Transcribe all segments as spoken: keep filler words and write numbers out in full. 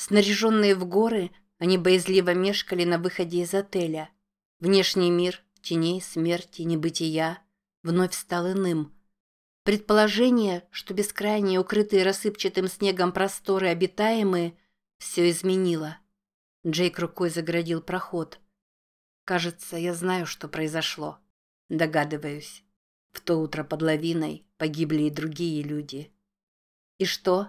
Снаряженные в горы, они боязливо мешкали на выходе из отеля. Внешний мир, теней, смерти, небытия, вновь стал иным. Предположение, что бескрайние, укрытые рассыпчатым снегом просторы обитаемые, все изменило. Джейк рукой загородил проход. «Кажется, я знаю, что произошло. Догадываюсь. В то утро под лавиной погибли и другие люди». «И что?»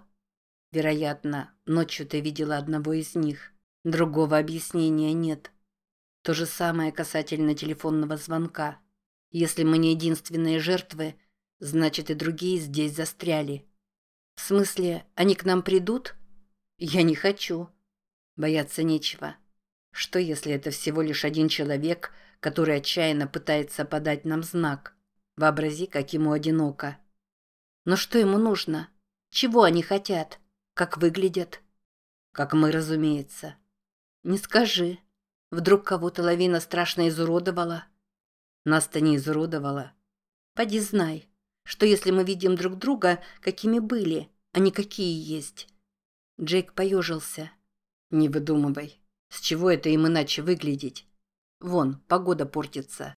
«Вероятно, ночью ты видела одного из них. Другого объяснения нет. То же самое касательно телефонного звонка. Если мы не единственные жертвы, значит и другие здесь застряли». «В смысле, они к нам придут?» «Я не хочу». «Бояться нечего. Что, если это всего лишь один человек, который отчаянно пытается подать нам знак? Вообрази, как ему одиноко». «Но что ему нужно? Чего они хотят? Как выглядят?» «Как мы, разумеется». «Не скажи. Вдруг кого-то лавина страшно изуродовала?» «Нас-то не изуродовала». «Поди знай, что если мы видим друг друга, какими были, а не какие есть». Джейк поежился. «Не выдумывай. С чего это им иначе выглядеть? Вон, погода портится».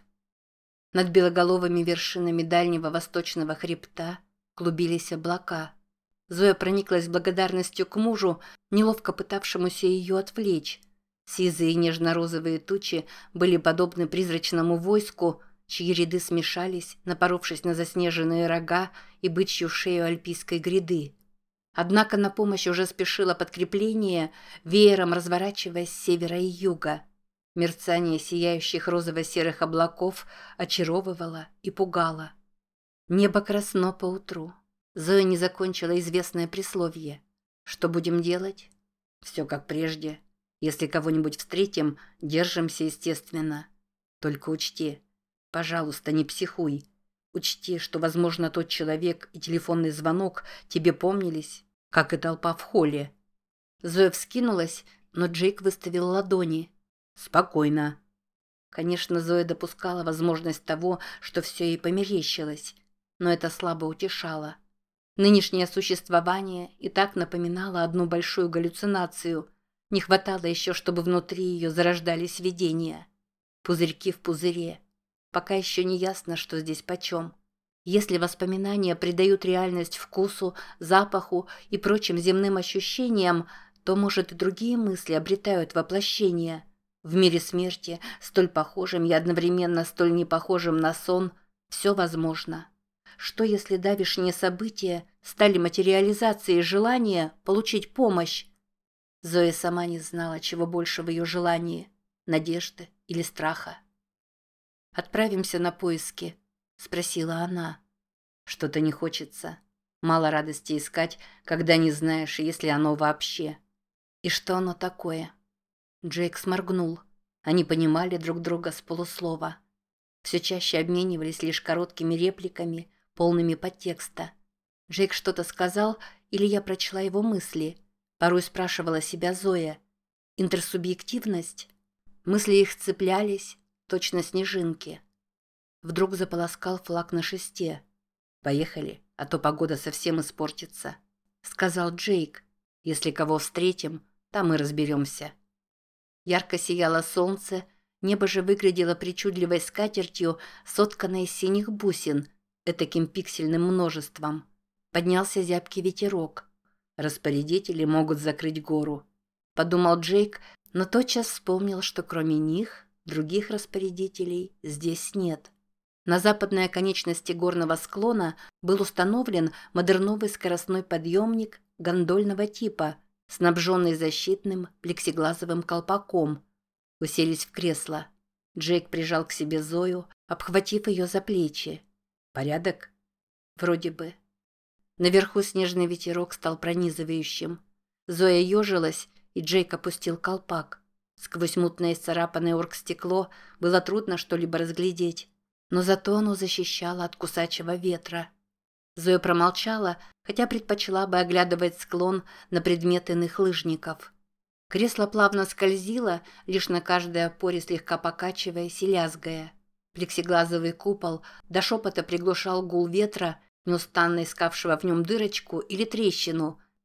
Над белоголовыми вершинами дальнего восточного хребта клубились облака. Зоя прониклась благодарностью к мужу, неловко пытавшемуся ее отвлечь. Сизые нежно-розовые тучи были подобны призрачному войску, чьи ряды смешались, напоровшись на заснеженные рога и бычью шею альпийской гряды. Однако на помощь уже спешило подкрепление, веером разворачиваясь с севера и юга. Мерцание сияющих розово-серых облаков очаровывало и пугало. Небо красно поутру. Зоя не закончила известное присловие. «Что будем делать?» «Все как прежде. Если кого-нибудь встретим, держимся, естественно. Только учти, пожалуйста, не психуй. Учти, что, возможно, тот человек и телефонный звонок тебе помнились, как и толпа в холле». Зоя вскинулась, но Джейк выставил ладони. «Спокойно». Конечно, Зоя допускала возможность того, что все ей померещилось, но это слабо утешало. Нынешнее существование и так напоминало одну большую галлюцинацию. Не хватало еще, чтобы внутри ее зарождались видения. Пузырьки в пузыре. Пока еще не ясно, что здесь почем. Если воспоминания придают реальность вкусу, запаху и прочим земным ощущениям, то, может, и другие мысли обретают воплощение. В мире смерти, столь похожим и одновременно столь непохожим на сон, все возможно. Что, если давешние события стали материализацией желания получить помощь? Зоя сама не знала, чего больше в ее желании – надежды или страха. «Отправимся на поиски?» – спросила она. «Что-то не хочется. Мало радости искать, когда не знаешь, есть ли оно вообще». «И что оно такое?» Джейк сморгнул. Они понимали друг друга с полуслова. Все чаще обменивались лишь короткими репликами, полными подтекста. Джейк что-то сказал, или я прочла его мысли. Порой спрашивала себя Зоя. Интерсубъективность? Мысли их цеплялись, точно снежинки. Вдруг заполоскал флаг на шесте. «Поехали, а то погода совсем испортится», — сказал Джейк. «Если кого встретим, там и разберемся». Ярко сияло солнце, небо же выглядело причудливой скатертью, сотканной из синих бусин, этаким пиксельным множеством. Поднялся зябкий ветерок. Распорядители могут закрыть гору. Подумал Джейк, но тотчас вспомнил, что кроме них, других распорядителей здесь нет. На западной оконечности горного склона был установлен модерновый скоростной подъемник гондольного типа, снабженный защитным плексиглазовым колпаком. Уселись в кресло. Джейк прижал к себе Зою, обхватив ее за плечи. «Порядок?» «Вроде бы». Наверху снежный ветерок стал пронизывающим. Зоя ежилась, и Джейк опустил колпак. Сквозь мутное исцарапанное оргстекло было трудно что-либо разглядеть, но зато оно защищало от кусачего ветра. Зоя промолчала, хотя предпочла бы оглядывать склон на предмет иных лыжников. Кресло плавно скользило, лишь на каждой опоре слегка покачиваясь и лязгая. Плексиглазовый купол до шепота приглушал гул ветра, неустанно искавшего в нем дырочку или трещину,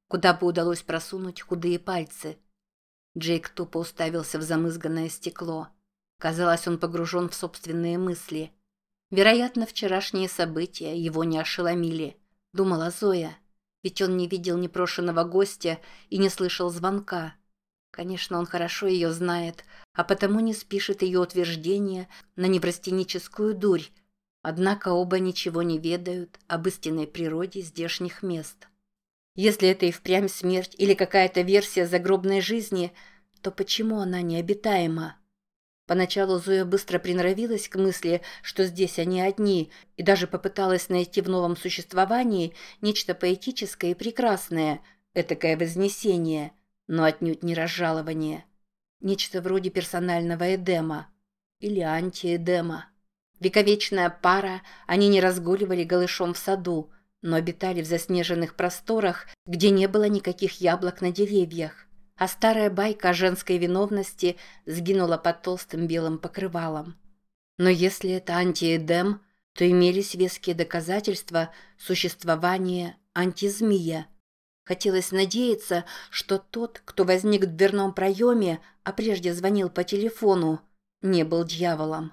куда бы удалось просунуть худые пальцы. Джейк тупо уставился в замызганное стекло. Казалось, он погружен в собственные мысли. Вероятно, вчерашние события его не ошеломили, думала Зоя, ведь он не видел непрошенного гостя и не слышал звонка. Конечно, он хорошо ее знает, а потому не спишет ее утверждение на неврастеническую дурь, однако оба ничего не ведают об истинной природе здешних мест. Если это и впрямь смерть или какая-то версия загробной жизни, то почему она необитаема? Поначалу Зоя быстро приноровилась к мысли, что здесь они одни, и даже попыталась найти в новом существовании нечто поэтическое и прекрасное, этакое вознесение, но отнюдь не разжалование. Нечто вроде персонального Эдема или антиэдема. Вековечная пара, они не разгуливали голышом в саду, но обитали в заснеженных просторах, где не было никаких яблок на деревьях. А старая байка о женской виновности сгинула под толстым белым покрывалом. Но если это антиэдем, то имелись веские доказательства существования антизмия. Хотелось надеяться, что тот, кто возник в дверном проеме, а прежде звонил по телефону, не был дьяволом.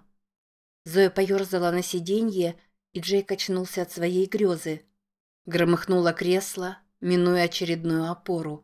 Зоя поерзала на сиденье, и Джейк очнулся от своей грезы. Громыхнуло кресло, минуя очередную опору.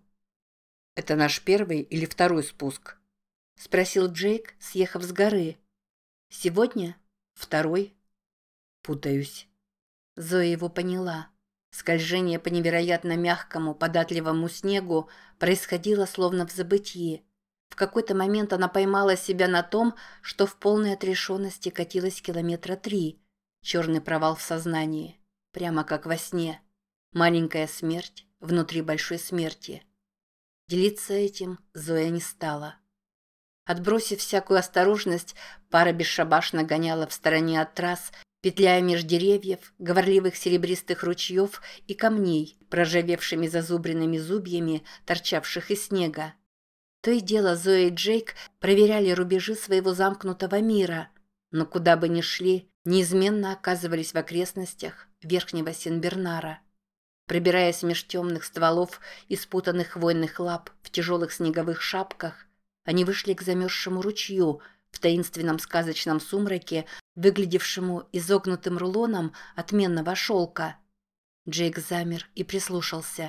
«Это наш первый или второй спуск?» — спросил Джейк, съехав с горы. «Сегодня? Второй?» «Путаюсь». Зоя его поняла. Скольжение по невероятно мягкому, податливому снегу происходило словно в забытьи. В какой-то момент она поймала себя на том, что в полной отрешенности катилась километра три. Черный провал в сознании. Прямо как во сне. Маленькая смерть внутри большой смерти. Делиться этим Зоя не стала. Отбросив всякую осторожность, пара бесшабашно гоняла в стороне от трасс, петляя меж деревьев, говорливых серебристых ручьев и камней, проржавевшими зазубренными зубьями, торчавших из снега. То и дело Зоя и Джейк проверяли рубежи своего замкнутого мира, но куда бы ни шли, неизменно оказывались в окрестностях Верхнего Сен-Бернара. Пробираясь меж темных стволов и спутанных хвойных лап в тяжелых снеговых шапках, они вышли к замерзшему ручью в таинственном сказочном сумраке, выглядевшему изогнутым рулоном отменного шелка. Джейк замер и прислушался.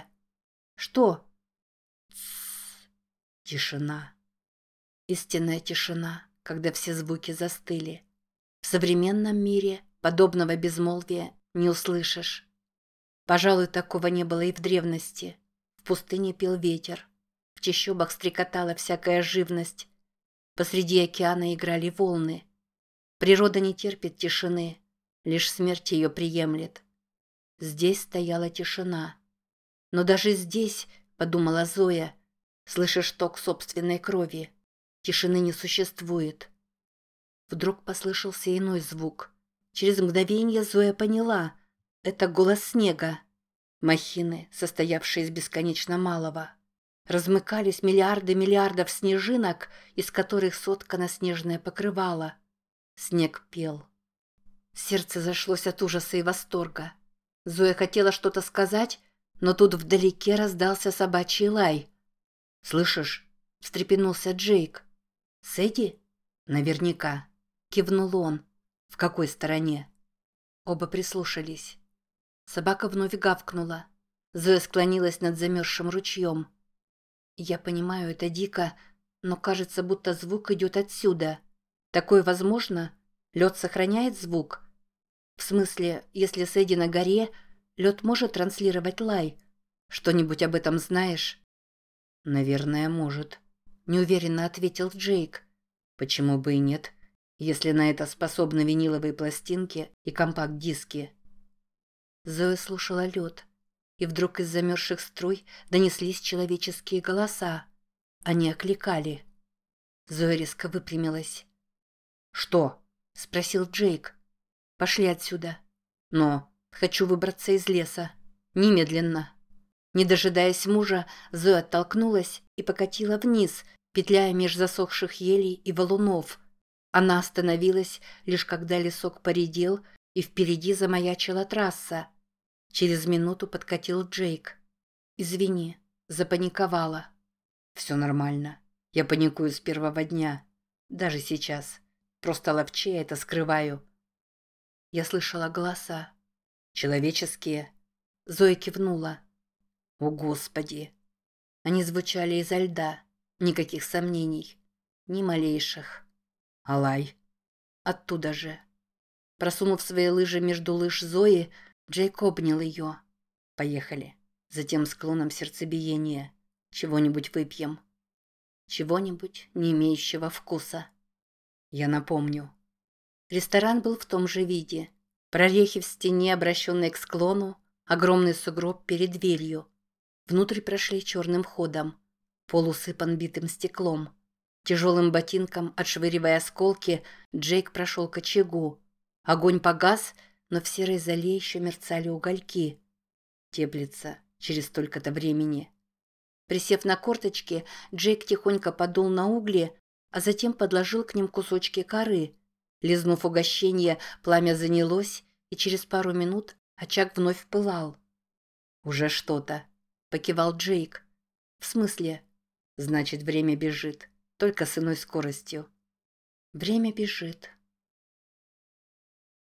«Что?» «Тссс». Тишина. Истинная тишина, когда все звуки застыли. В современном мире подобного безмолвия не услышишь. Пожалуй, такого не было и в древности. В пустыне пел ветер. В чащобах стрекотала всякая живность. Посреди океана играли волны. Природа не терпит тишины, лишь смерть ее приемлет. Здесь стояла тишина. Но даже здесь, подумала Зоя, слышишь ток собственной крови. Тишины не существует. Вдруг послышался иной звук. Через мгновение Зоя поняла — это голос снега. Махины, состоявшие из бесконечно малого. Размыкались миллиарды миллиардов снежинок, из которых соткано снежное покрывало. Снег пел. Сердце зашлось от ужаса и восторга. Зоя хотела что-то сказать, но тут вдалеке раздался собачий лай. «Слышишь?» — встрепенулся Джейк. «Сэдди?» «Наверняка», — кивнул он. «В какой стороне?» Оба прислушались. Собака вновь гавкнула. Зоя склонилась над замерзшим ручьем. «Я понимаю, это дико, но кажется, будто звук идет отсюда. Такое возможно? Лед сохраняет звук? В смысле, если Сэдди на горе, лед может транслировать лай? Что-нибудь об этом знаешь?» «Наверное, может», — неуверенно ответил Джейк. «Почему бы и нет, если на это способны виниловые пластинки и компакт-диски?» Зоя слушала лед, и вдруг из замерзших струй донеслись человеческие голоса. Они окликали. Зоя резко выпрямилась. «Что?» — спросил Джейк. «Пошли отсюда. Но хочу выбраться из леса. Немедленно». Не дожидаясь мужа, Зоя оттолкнулась и покатила вниз, петляя меж засохших елей и валунов. Она остановилась, лишь когда лесок поредел, и впереди замаячила трасса. Через минуту подкатил Джейк. «Извини», Запаниковала. Все нормально. Я паникую с первого дня. Даже сейчас. Просто ловчее это скрываю. Я слышала голоса. Человеческие. Зоя кивнула. О, Господи. Они звучали изо льда. Никаких сомнений. Ни малейших. Алай. Оттуда же. Просунув свои лыжи между лыж Зои, Джейк обнял ее. Поехали. Затем склоном сердцебиения. Чего-нибудь выпьем. Чего-нибудь, не имеющего вкуса. Я напомню. Ресторан был в том же виде. Прорехи в стене, обращенные к склону, огромный сугроб перед дверью. Внутрь прошли черным ходом. Пол усыпан битым стеклом. Тяжелым ботинком, отшвыривая осколки, Джейк прошел к очагу. Огонь погас, но в серой зале еще мерцали угольки. Теплится через столько-то времени. Присев на корточки, Джейк тихонько подул на угли, а затем подложил к ним кусочки коры. Лизнув угощение, пламя занялось, и через пару минут очаг вновь пылал. «Уже что-то», — покивал Джейк. «В смысле?» «Значит, время бежит, только с иной скоростью». «Время бежит»,